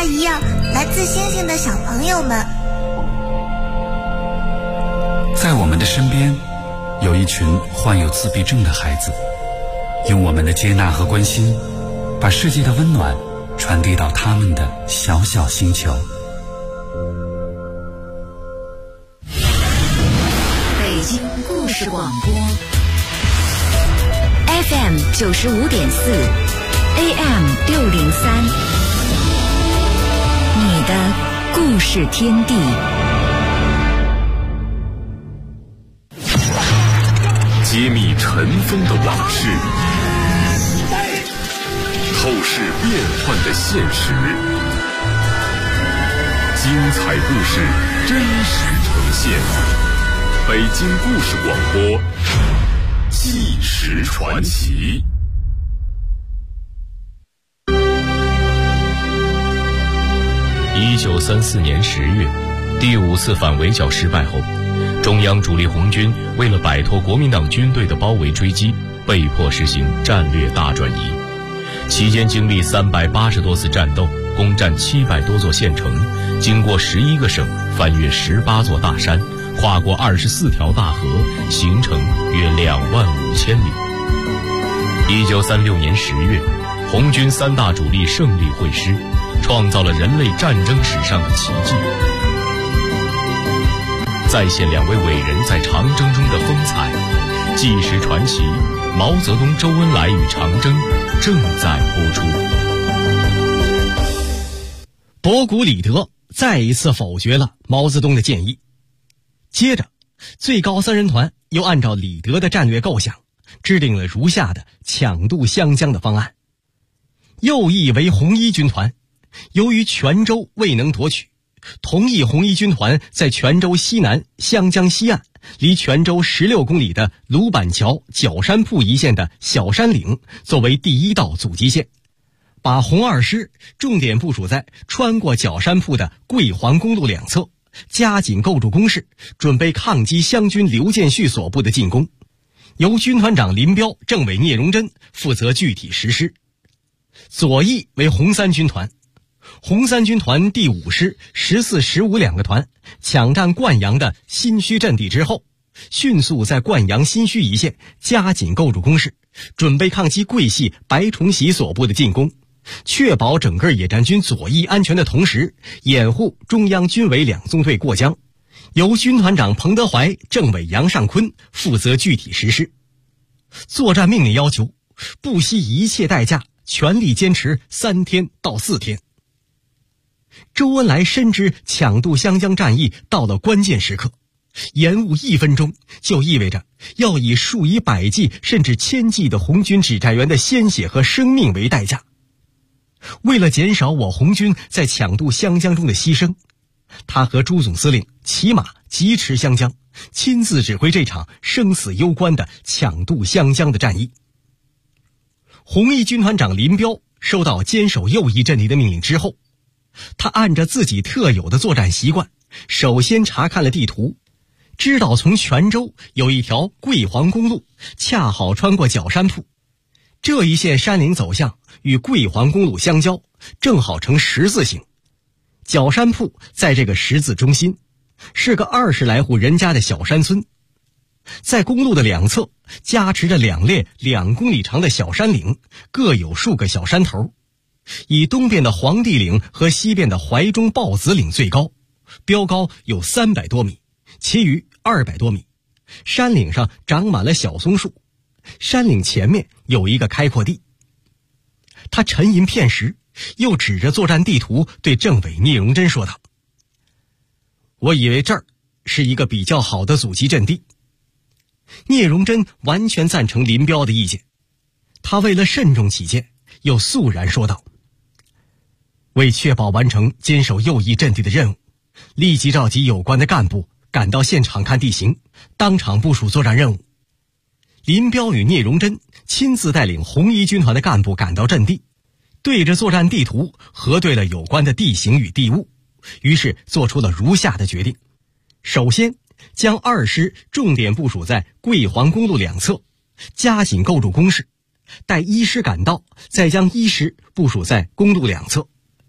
他一样来自星星的小朋友们。 在我们的身边，有一群患有自闭症的孩子，用我们的接纳和关心，把世界的温暖传递到他们的小小星球。 北京故事广播 FM 95.4 AM 603，你的故事天地。 揭秘尘封的往事，透视变幻的现实，精彩故事真实呈现。北京故事广播，纪实传奇。 1934年10月，第5次反围剿失败后，中央主力红军为了摆脱国民党军队的包围追击，被迫实行战略大转移。期间经历380多次战斗，攻占700多座县城，经过11个省，翻越18座大山，跨过24条大河，行程约25000里。1936年10月，红军3大主力胜利会师，创造了人类战争史上的奇迹，再现2位伟人在长征中的风采。纪实传奇，毛泽东、周恩来与长征正在播出。 博古李德再一次否决了毛泽东的建议。接着，最高3人团又按照李德的战略构想，制定了如下的抢渡湘江的方案。右翼为红一军团，由于泉州未能夺取，同意红一军团在泉州西南湘江西岸离泉州16公里的鲁板桥角山铺一线的小山岭作为第1道阻击线，把红2师重点部署在穿过角山铺的桂黄公路两侧，加紧构筑工事，准备抗击湘军刘建绪所部的进攻。由军团长林彪、政委聂荣臻负责具体实施。左翼为红3军团，红3军团第5师、14、15两个团抢占灌阳的新圩阵地之后，迅速在灌阳新圩一线加紧构筑工事，准备抗击桂系白崇禧所部的进攻，确保整个野战军左翼安全的同时，掩护中央军委2纵队过江。由军团长彭德怀、政委杨尚昆负责具体实施。作战命令要求不惜一切代价全力坚持3天到4天。周恩来深知抢渡湘江战役到了关键时刻，延误1分钟就意味着要以数以百计甚至千计的红军指战员的鲜血和生命为代价。为了减少我红军在抢渡湘江中的牺牲，他和朱总司令骑马疾驰湘江，亲自指挥这场生死攸关的抢渡湘江的战役。红一军团长林彪收到坚守右翼阵地的命令之后，他按照自己特有的作战习惯，首先查看了地图，知道从泉州有一条桂黄公路恰好穿过角山铺，这一线山岭走向与桂黄公路相交，正好成十字形。角山铺在这个十字中心，是个20来户人家的小山村。在公路的两侧夹持着2列2公里长的小山岭，各有数个小山头，以东边的黄帝岭和西边的怀中豹子岭最高，标高有300多米，其余200多米。山岭上长满了小松树，山岭前面有一个开阔地。他沉吟片时，又指着作战地图对政委聂荣臻说道：“我以为这儿是一个比较好的阻击阵地。”聂荣臻完全赞成林彪的意见，他为了慎重起见，又肃然说道：“为确保完成坚守右翼阵地的任务，立即召集有关的干部赶到现场看地形，当场部署作战任务。”林彪与聂荣臻亲自带领红一军团的干部赶到阵地，对着作战地图核对了有关的地形与地物，于是做出了如下的决定：首先将2师重点部署在桂黄公路两侧，加紧构筑工事，待1师赶到，再将1师部署在公路两侧，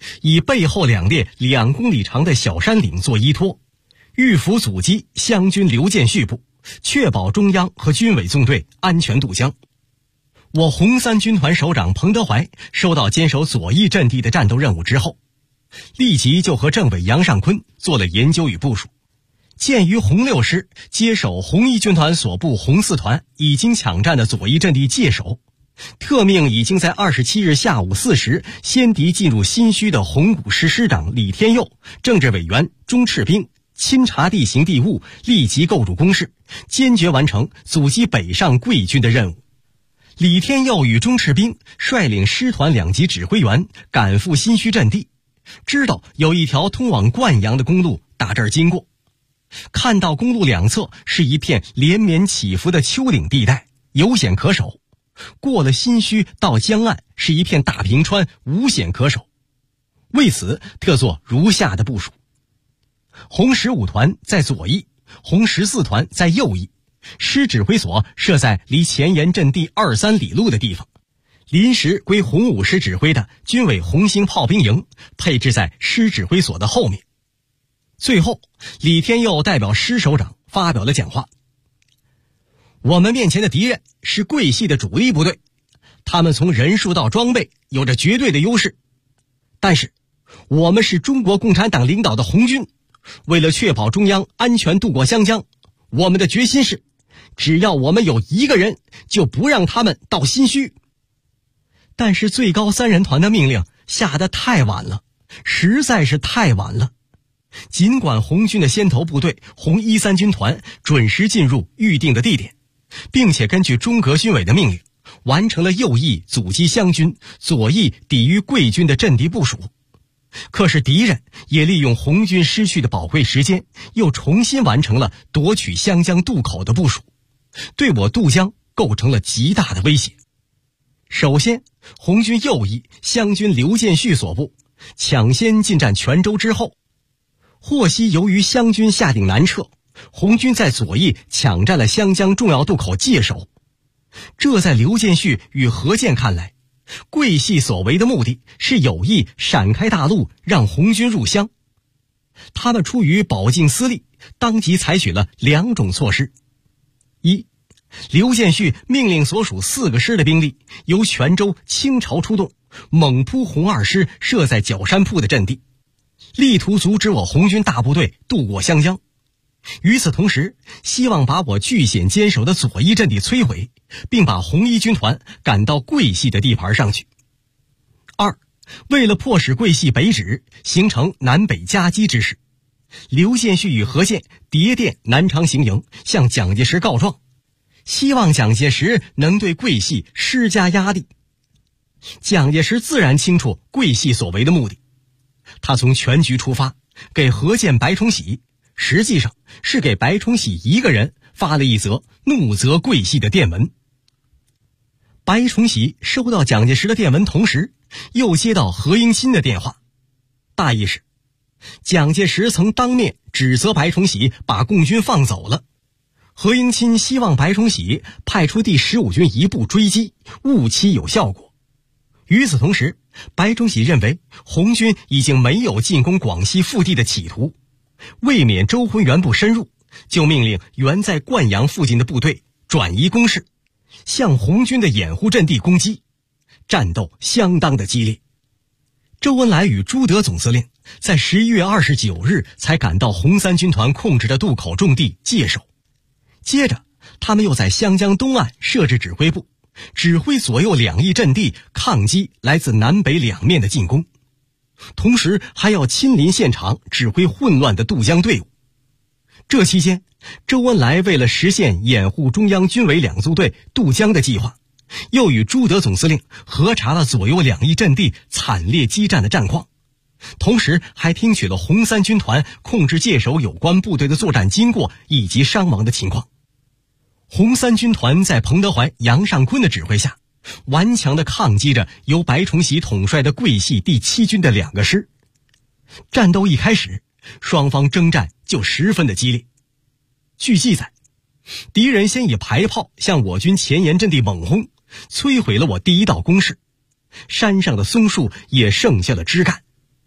以背后2列2公里长的小山岭做依托，预伏阻击湘军刘建绪部，确保中央和军委纵队安全渡江。我红三军团首长彭德怀收到坚守左翼阵地的战斗任务之后，立即就和政委杨尚昆做了研究与部署。鉴于红6师接手红一军团所部红4团已经抢占的左翼阵地界守，特命已经在27日下午4时先敌进入新圩的红5师师长李天佑、政治委员钟赤兵亲察地形地物，立即构筑工事，坚决完成阻击北上桂军的任务。李天佑与钟赤兵率领师团2级指挥员赶赴新圩阵地，知道有一条通往灌阳的公路打这儿经过，看到公路2侧是一片连绵起伏的丘陵地带，有险可守。过了新圩到江岸是一片大平川，无险可守。为此特做如下的部署：红15团在左翼，红14团在右翼，师指挥所设在离前沿阵地2-3里路的地方，临时归红5师指挥的军委红星炮兵营配置在师指挥所的后面。最后，李天佑代表师首长发表了讲话。我们面前的敌人是桂系的主力部队，他们从人数到装备有着绝对的优势。但是，我们是中国共产党领导的红军，为了确保中央安全渡过湘江，我们的决心是，只要我们有1个人，就不让他们到新圩。但是最高3人团的命令下得太晚了，实在是太晚了。尽管红军的先头部队红13军团准时进入预定的地点，并且根据中革军委的命令，完成了右翼阻击湘军、左翼抵御桂军的阵地部署。可是敌人也利用红军失去的宝贵时间，又重新完成了夺取湘江渡口的部署，对我渡江构成了极大的威胁。首先，红军右翼湘军刘建绪所部抢先进占泉州之后，获悉由于湘军下定南撤，红军在左翼抢占了湘江重要渡口界守。这在刘建绪与何健看来，桂系所为的目的是有意闪开大路，让红军入湘。他们出于保境私利，当即采取了2种措施：一，刘建绪命令所属4个师的兵力由泉州倾巢出动，猛扑红2师设在角山铺的阵地，力图阻止我红军大部队渡过湘江。与此同时，希望把我据险坚守的左翼阵地摧毁，并把红一军团赶到桂系的地盘上去。二，为了迫使桂系北指，形成南北夹击之势，刘建绪与何健谍电南昌行营，向蒋介石告状，希望蒋介石能对桂系施加压力。蒋介石自然清楚桂系所为的目的，他从全局出发，给何健、白崇禧，实际上是给白崇禧1个人发了一则怒责桂系的电文。白崇禧收到蒋介石的电文同时，又接到何应钦的电话，大意是蒋介石曾当面指责白崇禧把共军放走了，何应钦希望白崇禧派出第15军一部追击，务期有效果。与此同时，白崇禧认为红军已经没有进攻广西腹地的企图，为免周浑元部深入，就命令原在灌阳附近的部队转移攻势，向红军的掩护阵地攻击，战斗相当的激烈。周恩来与朱德总司令在11月29日才赶到红3军团控制的渡口重地界守，接着他们又在湘江东岸设置指挥部，指挥左右2翼阵地抗击来自南北2面的进攻，同时还要亲临现场指挥混乱的渡江队伍。这期间，周恩来为了实现掩护中央军委2纵队渡江的计划，又与朱德总司令核查了左右2翼阵地惨烈激战的战况，同时还听取了红3军团控制界守有关部队的作战经过以及伤亡的情况。红3军团在彭德怀、杨尚昆的指挥下，顽强地抗击着由白崇禧统帅的桂系第7军的2个师。战斗一开始，双方征战就十分的激烈。据记载，敌人先以排炮向我军前沿阵地猛轰，摧毁了我第1道工事，山上的松树也剩下了枝干。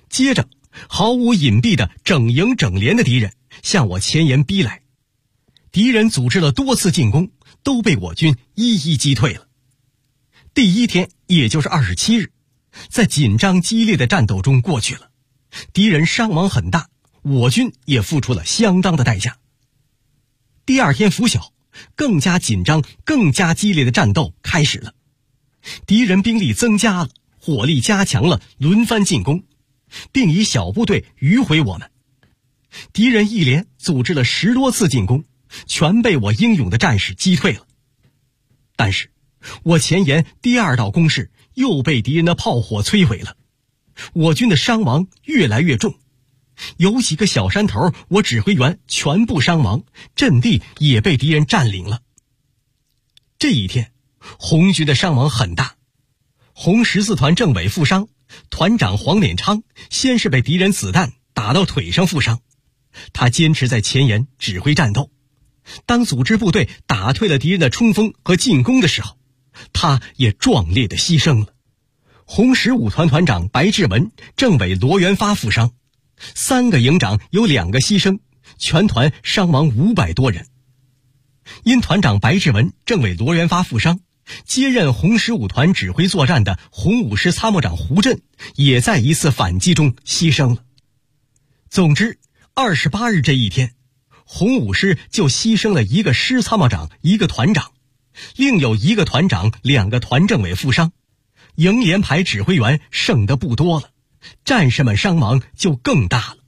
接着毫无隐蔽的整营整连的敌人向我前沿逼来，敌人组织了多次进攻，都被我军一一击退了。第一天，也就是27日，在紧张激烈的战斗中过去了，敌人伤亡很大，我军也付出了相当的代价。第二天拂晓，更加紧张、更加激烈的战斗开始了，敌人兵力增加了，火力加强了，轮番进攻，并以小部队迂回我们。敌人一连组织了10多次进攻，全被我英勇的战士击退了。但是我前沿第2道攻势又被敌人的炮火摧毁了，我军的伤亡越来越重，有几个小山头我指挥员全部伤亡，阵地也被敌人占领了。这一天红军的伤亡很大，红14团政委负伤，团长黄连昌先是被敌人子弹打到腿上负伤，他坚持在前沿指挥战斗，当组织部队打退了敌人的冲锋和进攻的时候，他也壮烈的牺牲了。红15团团长白志文、政委罗元发负伤，3个营长有2个牺牲，全团伤亡500多人。因团长白志文、政委罗元发负伤，接任红15团指挥作战的红5师参谋长胡震也在一次反击中牺牲了。总之28日这一天，红5师就牺牲了1个师参谋长、1个团长，另有1个团长、2个团政委负伤，营连排指挥员剩得不多了，战士们伤亡就更大了。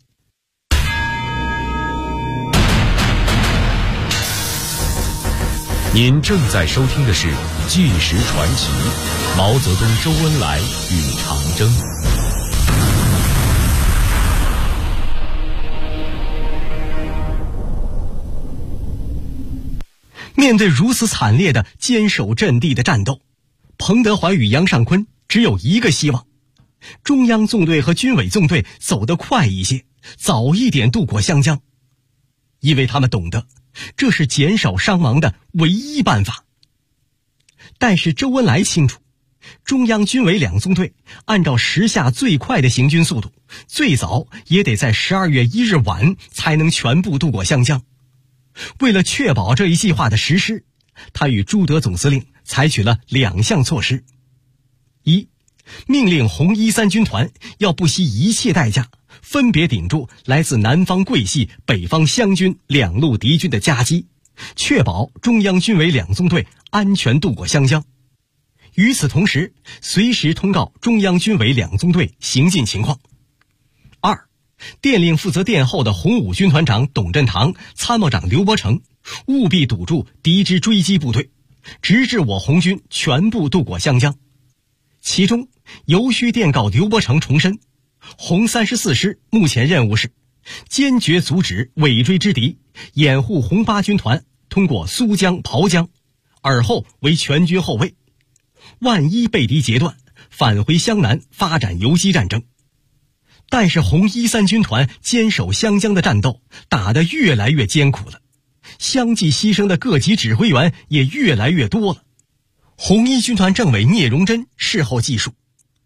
您正在收听的是《纪实传奇》，毛泽东、周恩来与长征。 面对如此惨烈的坚守阵地的战斗，彭德怀与杨尚昆只有一个希望：中央纵队和军委纵队走得快一些，早一点渡过湘江，因为他们懂得这是减少伤亡的唯一办法。但是周恩来清楚，中央军委2纵队按照时下最快的行军速度，最早也得在12月1日晚才能全部渡过湘江。为了确保这一计划的实施，他与朱德总司令采取了2项措施：一，命令红13军团要不惜一切代价，分别顶住来自南方桂系、北方湘军2路敌军的夹击，确保中央军委2纵队安全渡过湘江。与此同时，随时通告中央军委2纵队行进情况。二，电令负责殿后的红5军团长董振堂、参谋长刘伯承务必堵住敌之追击部队，直至我红军全部渡过湘江。其中尤需电告刘伯承重申，红34师目前任务是坚决阻止尾追之敌，掩护红8军团通过苏江、袍江，尔后为全军后卫，万一被敌截断，返回湘南发展游击战争。但是红13军团坚守湘江的战斗打得越来越艰苦了，相继牺牲的各级指挥员也越来越多了。红1军团政委聂荣臻事后记述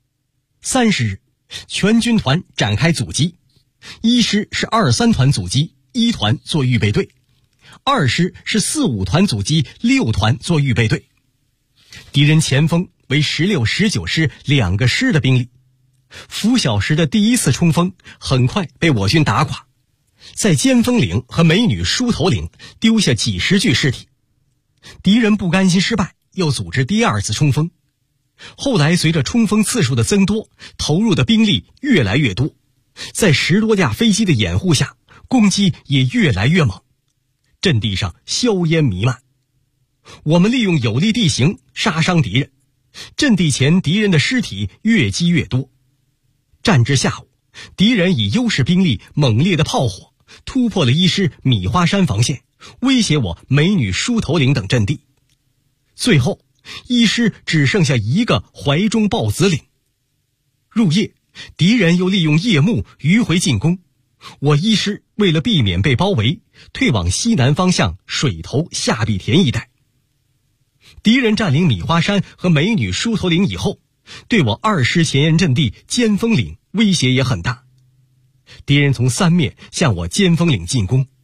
：30日，全军团展开阻击，1师是23团阻击，1团做预备队；2师是45团阻击，6团做预备队。敌人前锋为16、19师2个师的兵力。拂晓时的第1次冲锋很快被我军打垮，在尖峰岭和美女梳头岭丢下几十具尸体。敌人不甘心失败，又组织第2次冲锋。后来随着冲锋次数的增多，投入的兵力越来越多，在10多架飞机的掩护下，攻击也越来越猛，阵地上硝烟弥漫。我们利用有利地形杀伤敌人，阵地前敌人的尸体越积越多。战至下午，敌人以优势兵力、猛烈的炮火突破了1师米花山防线，威胁我美女梳头岭等阵地。最后1师只剩下1个怀中豹子岭。入夜，敌人又利用夜幕迂回进攻，我1师为了避免被包围，退往西南方向水头、下壁田一带。敌人占领米花山和美女梳头岭以后，对我2师前沿阵地尖峰岭威胁也很大。 敌人从三面向我尖峰岭进攻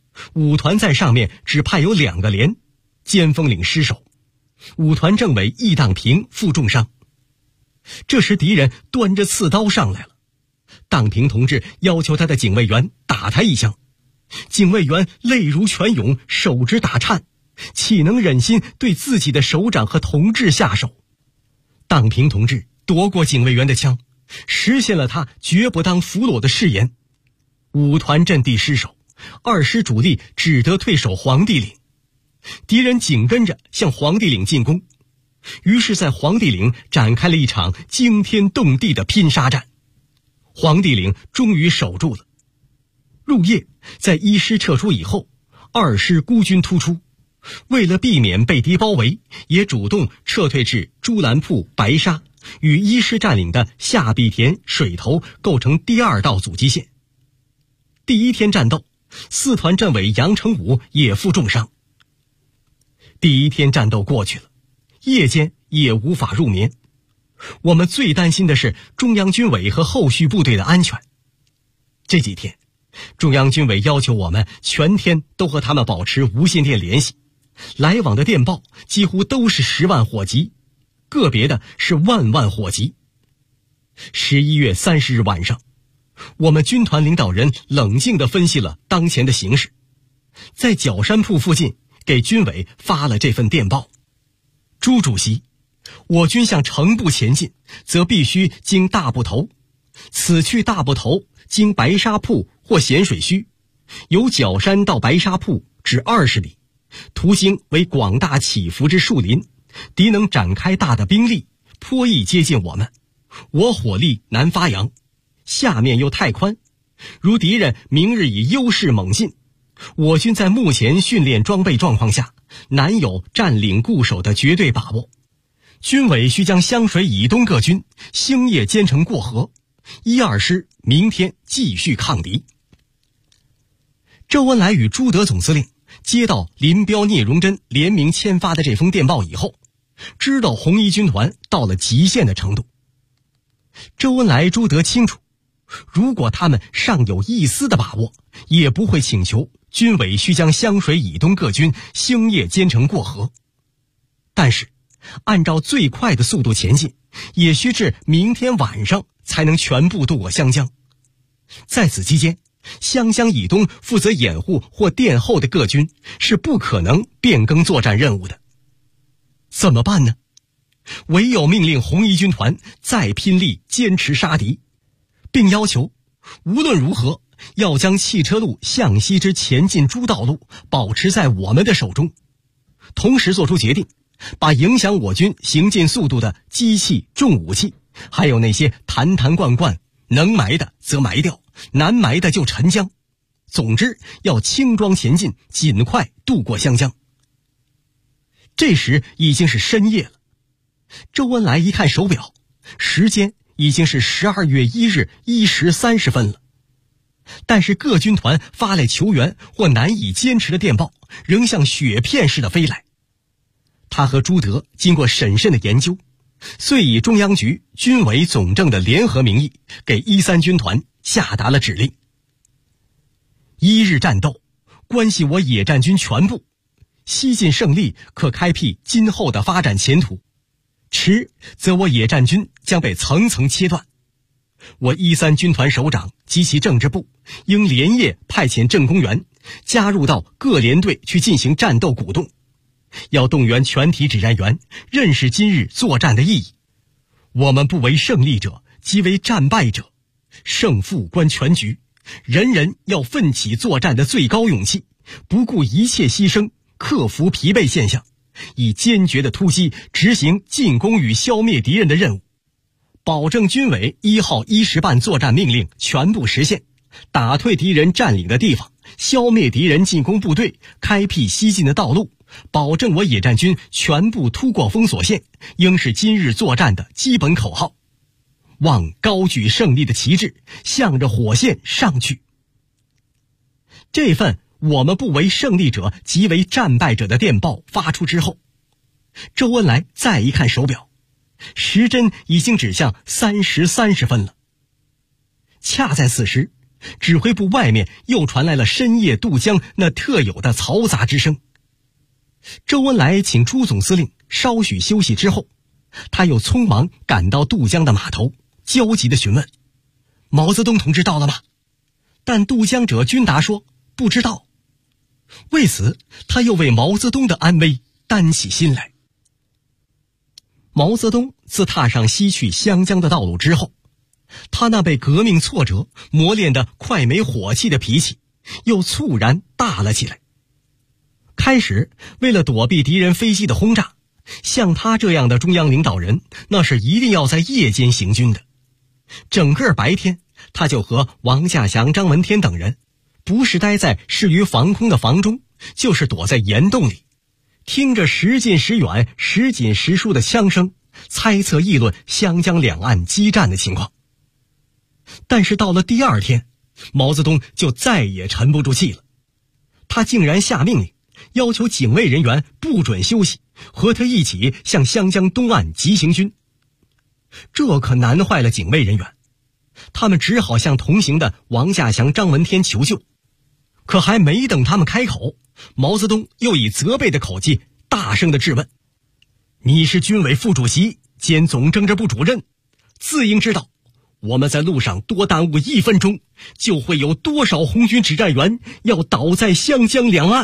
，5团在上面只派有2个连，尖峰岭失守，5团政委易当平负重伤。这时敌人端着刺刀上来了，当平同志要求他的警卫员打他一枪，警卫员泪如泉涌，手指打颤，岂能忍心对自己的首长和同志下手？当平同志夺过警卫员的枪，实现了他绝不当俘虏的誓言。5团阵地失守，2师主力只得退守黄帝岭，敌人紧跟着向黄帝岭进攻，于是在黄帝岭展开了一场惊天动地的拼杀战。黄帝岭终于守住了。入夜，在1师撤出以后，2师孤军突出，为了避免被敌包围，也主动撤退至朱兰铺、白沙，与1师占领的下壁田、水头构成第2道阻击线。第1天战斗，4团政委杨成武也负重伤。第1天战斗过去了，夜间也无法入眠。我们最担心的是中央军委和后续部队的安全。这几天，中央军委要求我们全天都和他们保持无线电联系，来往的电报几乎都是10万火急，个别的是万万火急。11月30日晚上，我们军团领导人冷静地分析了当前的形势，在角山铺附近给军委发了这份电报。朱主席，我军向城部前进，则必须经大部头，此去大部头经白沙铺或咸水墟，由角山到白沙铺只20里，途经为广大起伏之树林，敌能展开大的兵力，颇易接近我们，我火力难发扬，下面又太宽，如敌人明日以优势猛进，我军在目前训练装备状况下，难有占领固守的绝对把握。军委需将湘水以东各军星夜兼程过河，1、2师明天继续抗敌。周恩来与朱德总司令接到林彪、聂荣臻联名签发的这封电报以后，知道红一军团到了极限的程度。周恩来、朱德清楚，如果他们尚有一丝的把握，也不会请求军委需将湘水以东各军星夜兼程过河。但是按照最快的速度前进，也需至明天晚上才能全部渡过湘江。在此期间，湘江以东负责掩护或殿后的各军是不可能变更作战任务的。怎么办呢？唯有命令红一军团再拼力坚持杀敌，并要求无论如何要将汽车路向西之前进诸道路保持在我们的手中，同时做出决定，把影响我军行进速度的机器、重武器，还有那些坛坛罐罐，能埋的则埋掉，难埋的就沉江。总之要轻装前进，尽快渡过湘江。这时已经是深夜了，周恩来一看手表，时间已经是12月1日1时30分了。但是各军团发来求援或难以坚持的电报仍像雪片似的飞来。他和朱德经过审慎的研究，遂以中央局、军委总政的联合名义，给1、3军团下达了指令。1日战斗关系我野战军全部，西进胜利可开辟今后的发展前途，迟则我野战军将被层层切断。我1、3军团首长及其政治部应连夜派遣政工员加入到各连队去进行战斗鼓动，要动员全体指战员认识今日作战的意义。我们不为胜利者，即为战败者，胜负关全局，人人要奋起作战的最高勇气，不顾一切牺牲，克服疲惫现象，以坚决的突击执行进攻与消灭敌人的任务，保证军委1号1时半作战命令全部实现，打退敌人占领的地方，消灭敌人进攻部队，开辟西进的道路，保证我野战军全部突过封锁线，应是今日作战的基本口号。望高举胜利的旗帜，向着火线上去。这份我们不为胜利者，即为战败者的电报发出之后，周恩来再一看手表，时针已经指向3时30分了。恰在此时， 指挥部外面又传来了深夜渡江那特有的嘈杂之声。周恩来请朱总司令稍许休息之后，他又匆忙赶到渡江的码头，焦急地询问：毛泽东同志到了吗？但渡江者均答说不知道。为此，他又为毛泽东的安危担起心来。毛泽东自踏上西去湘江的道路之后，他那被革命挫折磨练的快没火气的脾气又猝然大了起来。开始为了躲避敌人飞机的轰炸，像他这样的中央领导人那是一定要在夜间行军的。整个白天他就和王稼祥、张闻天等人不是待在适于防空的房中，就是躲在岩洞里，听着时近时远、时紧时疏的枪声，猜测议论湘江两岸激战的情况。但是到了第二天，毛泽东就再也沉不住气了，他竟然下命令要求警卫人员不准休息，和他一起向湘江东岸急行军。这可难坏了警卫人员，他们只好向同行的王稼祥、张闻天求救。可还没等他们开口，毛泽东又以责备的口气大声地质问：你是军委副主席兼总政治部主任，自应知道我们在路上多耽误1分钟，就会有多少红军指战员要倒在湘江两岸。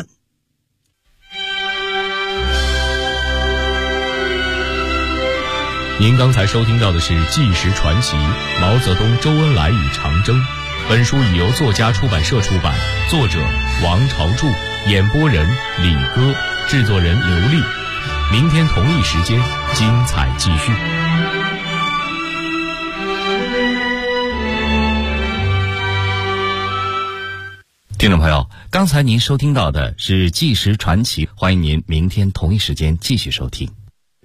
您刚才收听到的是《纪实传奇：毛泽东、周恩来与长征》。本书已由作家出版社出版，作者王朝柱，演播人李歌，制作人刘丽。明天同一时间，精彩继续。 听众朋友，刚才您收听到的是《纪实传奇》，欢迎您明天同一时间继续收听。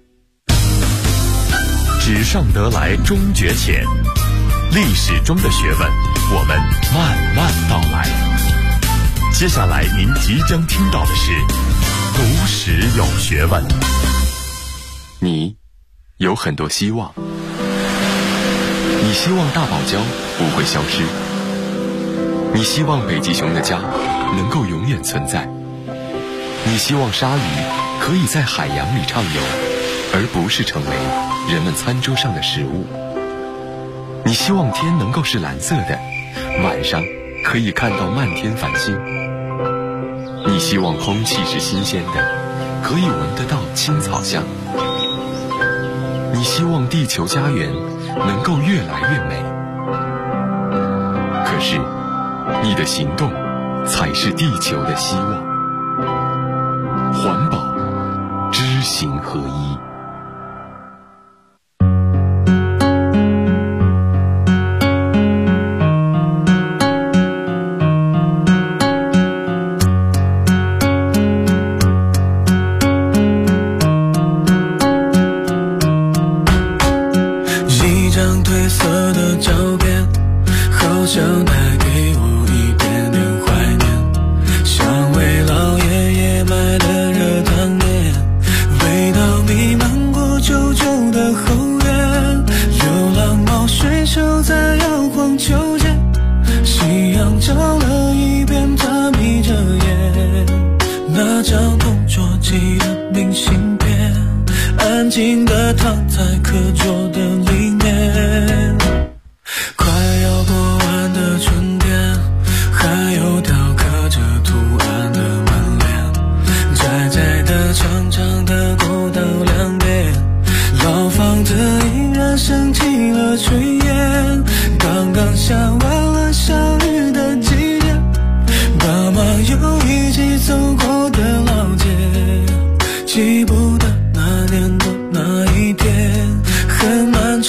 纸上得来终觉浅，历史中的学问，我们慢慢道来。接下来您即将听到的是读史有学问。 你有很多希望，你希望大堡礁不会消失，你希望北极熊的家能够永远存在，你希望鲨鱼可以在海洋里畅游，而不是成为人们餐桌上的食物。你希望天能够是蓝色的，晚上可以看到漫天繁星。你希望空气是新鲜的，可以闻得到青草香。你希望地球家园能够越来越美。可是你的行动才是地球的希望。环保，知行合一。 记不得那年的那一天，很漫长。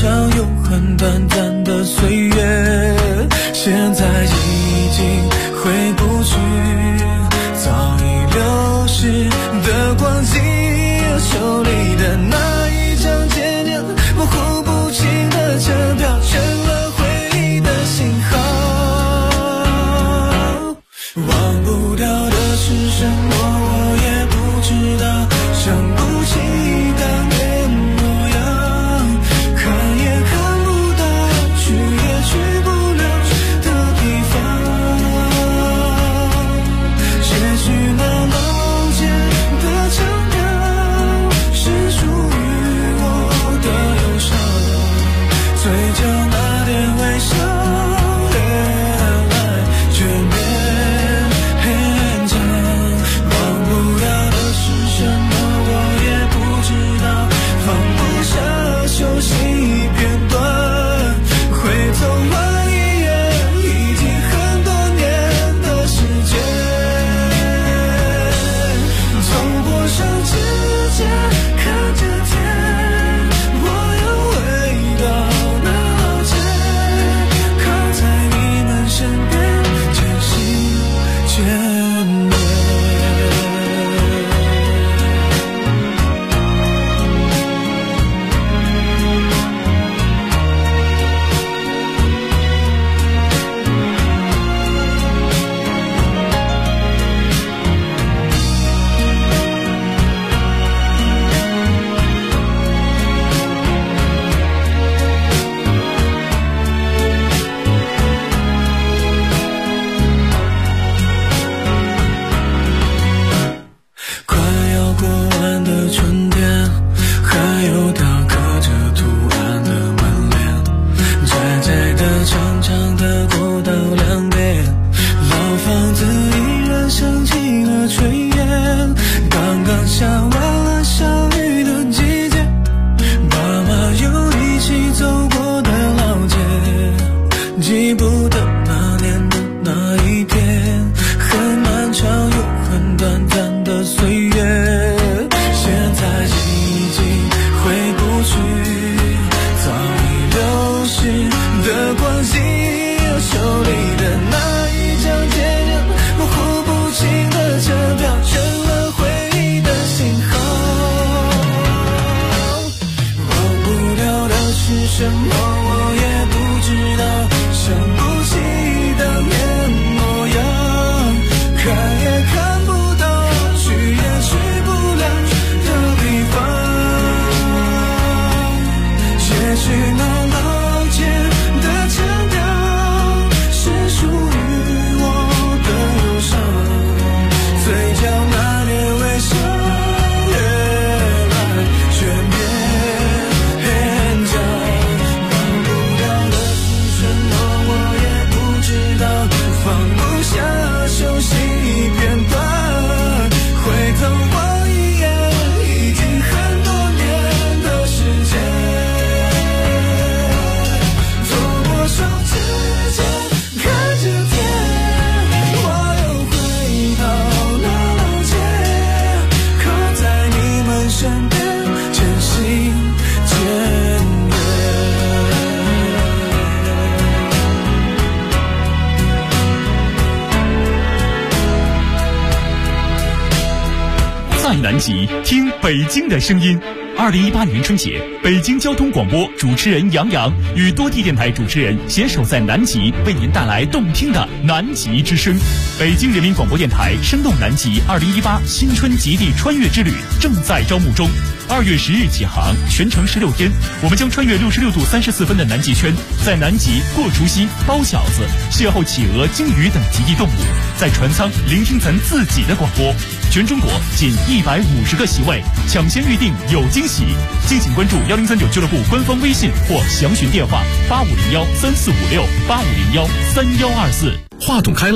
记不得那年的那一天，很漫长又很短暂的岁月，现在已经回不去早已流逝的光景，手里的那一张渐渐模糊不清的车票，成了回忆的信号。忘不了的是什么，我也不知道，想不起当年模样，看也看不到，去也去不了的地方。也许那老街的腔调是属于我的忧伤，嘴角那点微笑越来越勉强。忘不了的是什么，我也不知道，放不下熟悉片段，回头望一眼，已经很多年的时间。做我手指尖看着天，我又回到那老街，靠在你们身边，渐行渐远。 在南极听北京的声音。2018年春节，北京交通广播主持人杨洋与多地电台主持人携手在南极，为您带来动听的南极之声。北京人民广播电台生动南极2018新春极地穿越之旅正在招募中。2月10日起航，全程16天，我们将穿越66度34分的南极圈，在南极过除夕、包饺子、邂逅企鹅、鲸鱼等极地动物，在船舱聆听咱自己的广播。全中国仅150个席位，抢先预定有惊喜。敬请关注1039俱乐部官方微信或详询电话8501345685013124。 话筒开了。